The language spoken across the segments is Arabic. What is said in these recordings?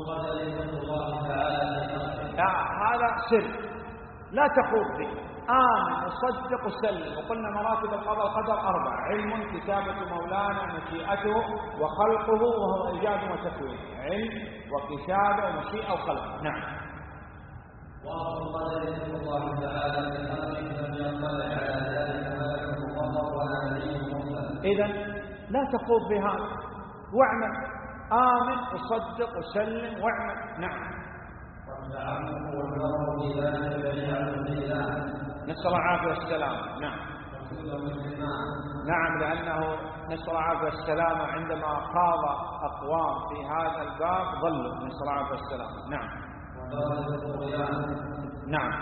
هذا سر لا تخوض به. آمن وصدق وسلم. وقلنا مراتب القضاء والقدر 4: علم، كتابة مولانا، مشيئته وخلقه وهو إيجاد وتكوين. علم وكتابة ومشيئة وخلق. نعم. وأصل القدر ذكر الله تعالى بالأمر لم يطلع على ذلك ملك مقرب ولا نبي مرسل. إذن لا تخوض بهذا واعمل. آمن وصدق وسلم واعمل. نعم. نسأل الله العافية والسلام. نعم. نعم، لأنه نسأل الله العافية والسلام عندما خاض أقوام في هذا الباب ضلوا. نسأل الله العافية والسلام. نعم. نعم.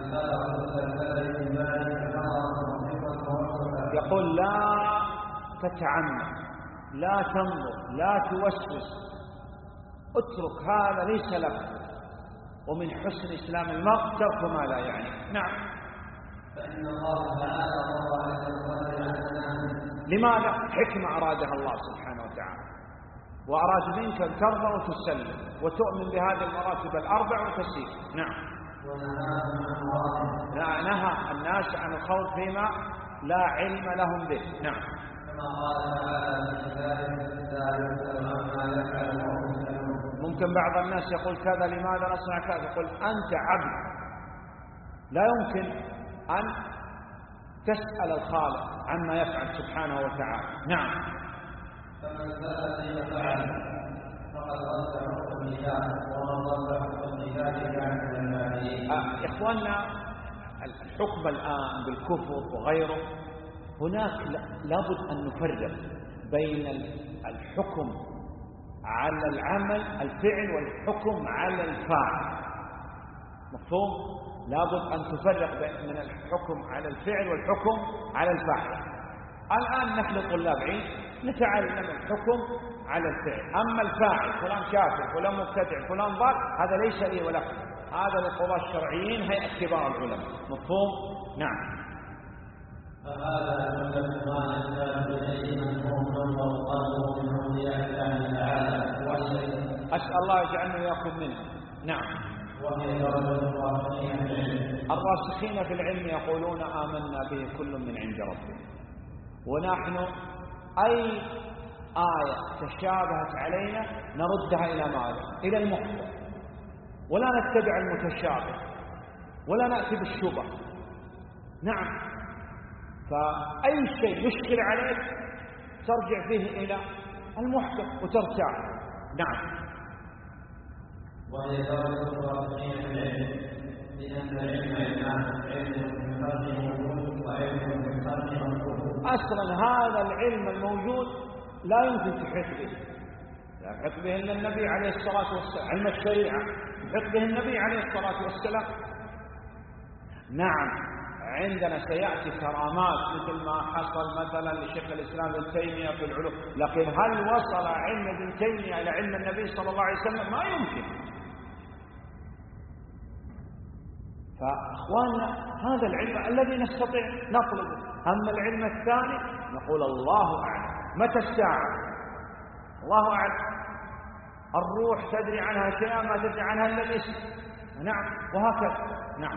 يقول لا تتعمد، لا تنظر، لا توسوس، اترك هذا ليس لك. ومن حسن إسلام المرء ترك ما لا يعني. نعم. فإن الله تعالى ضرب لك القدر. لماذا؟ حكمة أرادها الله سبحانه وتعالى، وأراد منك أن ترضى وتسلم وتؤمن بهذه المراتب الأربع وتسير. نعم. نهى الناس عن الخوض فيما لا علم لهم به. نعم. كما قال تعالى ممكن بعض الناس يقول كذا، لماذا نصنع كذا؟ يقول أنت عبد، لا يمكن أن تسأل الخالق عما يفعل سبحانه وتعالى. نعم. فمن سأل فيما فعل فقد رد حكم الله، ومن رد حكم الله كان من النبيين. إخواننا، الحكم الآن بالكفر وغيره، هناك لابد أن نفرق بين الحكم على العمل الفعل والحكم على الفاعل. مفهوم؟ لابد أن تفرق من الحكم على الفعل والحكم على الفاعل. الآن نحن طلاب علم نتعلم الحكم على الفعل، أما الفاعل فلان كافر فلان مبتدع فلان ضال هذا ليس لي ولك، هذا للقضاة الشرعيين هيئة كبار العلماء. مفهوم؟ نعم. فهذا يوجد ما يحتاج إليه من هم وقالوا من أولياء الله تعالى. أسأل الله يجعلنا وياكم منه. نعم. وهي درجة الراسخين في العلم. الراسخين في العلم يقولون آمنا به كل من عند ربنا. ونحن أي آية تشابهت علينا نردها إلى ماذا؟ إلى المحكم، ولا نتبع المتشابه ولا نأتي بالشبه. نعم. فأي شيء يشكل عليك ترجع فيه إلى المحكم وترتاح. نعم. وهي درجة الراسخين في العلم، لأن العلم علمان: علم من خلق موجود وعلم من خلق مفقود. أصلا هذا العلم الموجود لا يمكن تحيط به، لا يحيط به إلا النبي عليه الصلاة والسلام. علم الشريعة يحيط به النبي عليه الصلاة والسلام. نعم. عندنا سيأتي كرامات مثل ما حصل مثلا لشيخ الإسلام ابن تيمية في العلوم، لكن هل وصل علم ابن تيمية إلى علم النبي صلى الله عليه وسلم؟ ما يمكن. فأخواننا هذا العلم الذي نستطيع نطلبه. أما العلم الثاني نقول الله أعلم. متى الساعة؟ الله أعلم. الروح تدري عنها شيئا ما تدري عنها إلا الاسم. نعم. وهكذا. نعم.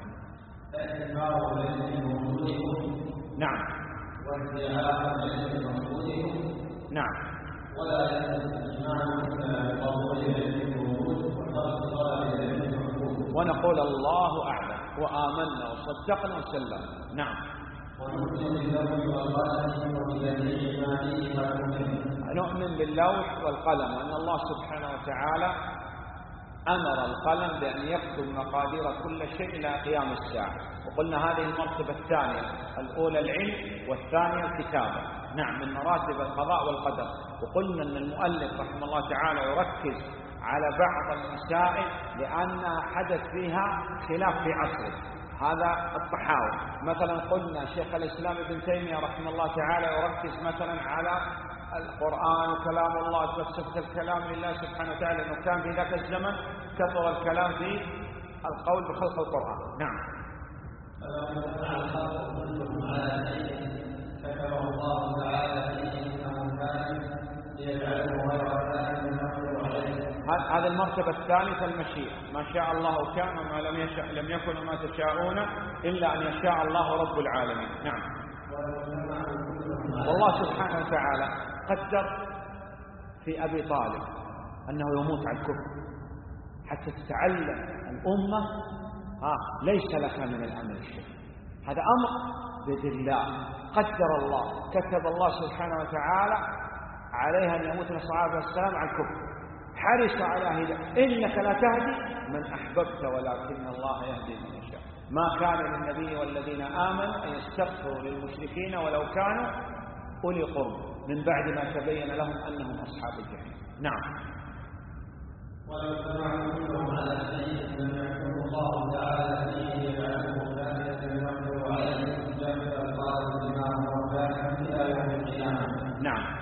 نعم. وادعاء العلم مقصودهم. نعم. ولا الاجماع بقبول العلم موجود وترك طلب العلم مفقود. ونقول الله أعلم وآمنا وصدقنا وسلمنا. نعم. ونؤمن باللوح والقلم وبجميع ما فيه نؤمن باللوح والقلم، وأن الله سبحانه وتعالى أمر القلم بأن يكتب مقادير كل شيء إلى قيام الساعة. وقلنا هذه المرتبة الثانية، الأولى العلم والثانية الكتابة. نعم، من مراتب القضاء والقدر. وقلنا أن المؤلف رحمه الله تعالى يركز على بعض المسائل لأنها حدث فيها خلاف في عصره، هذا الطحاوي. مثلا قلنا شيخ الإسلام ابن تيمية رحمه الله تعالى يركز مثلا على القرآن وكلام الله، فلسفة الكلام لله سبحانه وتعالى، لأنه كان في ذاك الزمن كثر الكلام في القول بخلق القرآن. نعم. فلو فعل الخلق كلهم على شيء كتبه الله تعالى فيه انه كان ليجعله غير كائن يقدر عليه. هذه المرتبة الثالثة المشيئة، ما شاء الله كان وما لم يشاء لم يكن وما تشاءون إلا أن يشاء الله رب العالمين. نعم. والله سبحانه وتعالى قدر في أبي طالب أنه يموت على الكفر حتى تتعلم الأمة ليس لك من الأمر شيء، هذا أمر بيد الله، قدر الله، كتب الله سبحانه وتعالى عليها أن يموت الصحابة والسلام على الكفر، حرص على هداية. إنك لا تهدي من أحببت ولكن الله يهدي من يشاء. ما كان للنبي والذين آمنوا أن يستغفروا للمشركين ولو كانوا أولي قرب من بعد ما تبين لهم أنهم أصحاب الجحيم. نعم. ولو اجتمعوا كلهم على شيء لم يحكم الله تعالى فيه يجعله ثابتا يقدر عليه جنب القادر بما هو كائن إلى يوم القيامة. نعم.